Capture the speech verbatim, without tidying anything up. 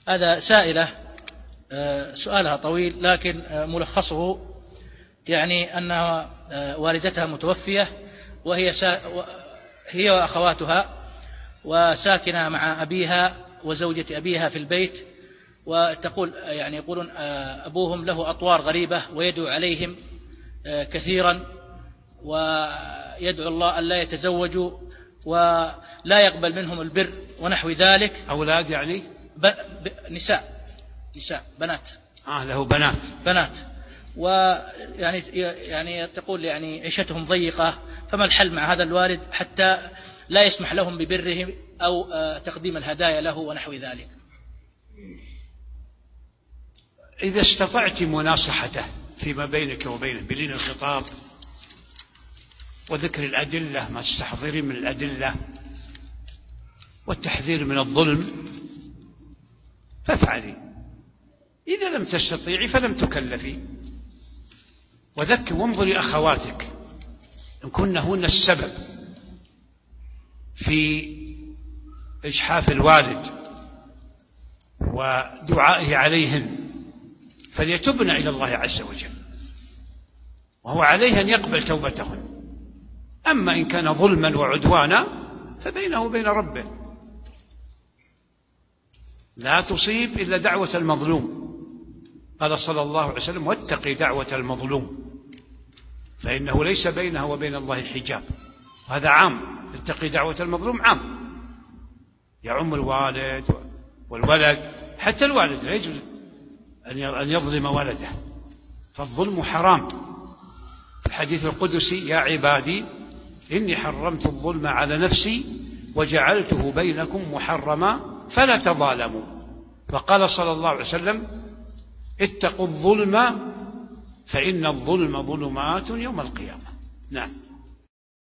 هذا سائلة سؤالها طويل، لكن ملخصه يعني أن والدتها متوفية، وهي هي وأخواتها وساكنة مع أبيها وزوجة أبيها في البيت، وتقول يعني يقولون أبوهم له أطوار غريبة ويدعو عليهم كثيرا، ويدعو الله أن لا يتزوجوا ولا يقبل منهم البر ونحو ذلك. أولاد يعني ب... ب... نساء نساء بنات آه له بنات بنات ويعني يعني تقول يعني عيشتهم ضيقة، فما الحل مع هذا الوالد حتى لا يسمح لهم ببرهم أو تقديم الهدايا له ونحو ذلك؟ إذا استطعت مناصحته فيما بينك وبينه بلين الخطاب وذكر الأدلة ما تستحضرين من الأدلة والتحذير من الظلم فافعلي. إذا لم تستطيعي فلم تكلفي. وذكر وانظري أخواتك إن كن هن السبب في إجحاف الوالد ودعائه عليهن فليتبن إلى الله عز وجل، وهو عليه أن يقبل توبتهن. أما إن كان ظلما وعدوانا فبينه وبين ربه. لا تصيب إلا دعوة المظلوم. قال صلى الله عليه وسلم: واتقي دعوة المظلوم فإنه ليس بينها وبين الله حجاب. هذا عام، اتقي دعوة المظلوم عام، يعم الوالد والولد، حتى الوالد لا يجوز أن يظلم ولده، فالظلم حرام. في الحديث القدسي: يا عبادي إني حرمت الظلم على نفسي وجعلته بينكم محرما فلا تظالموا. وقال صلى الله عليه وسلم: اتقوا الظلم فإن الظلم ظلمات يوم القيامة. نعم.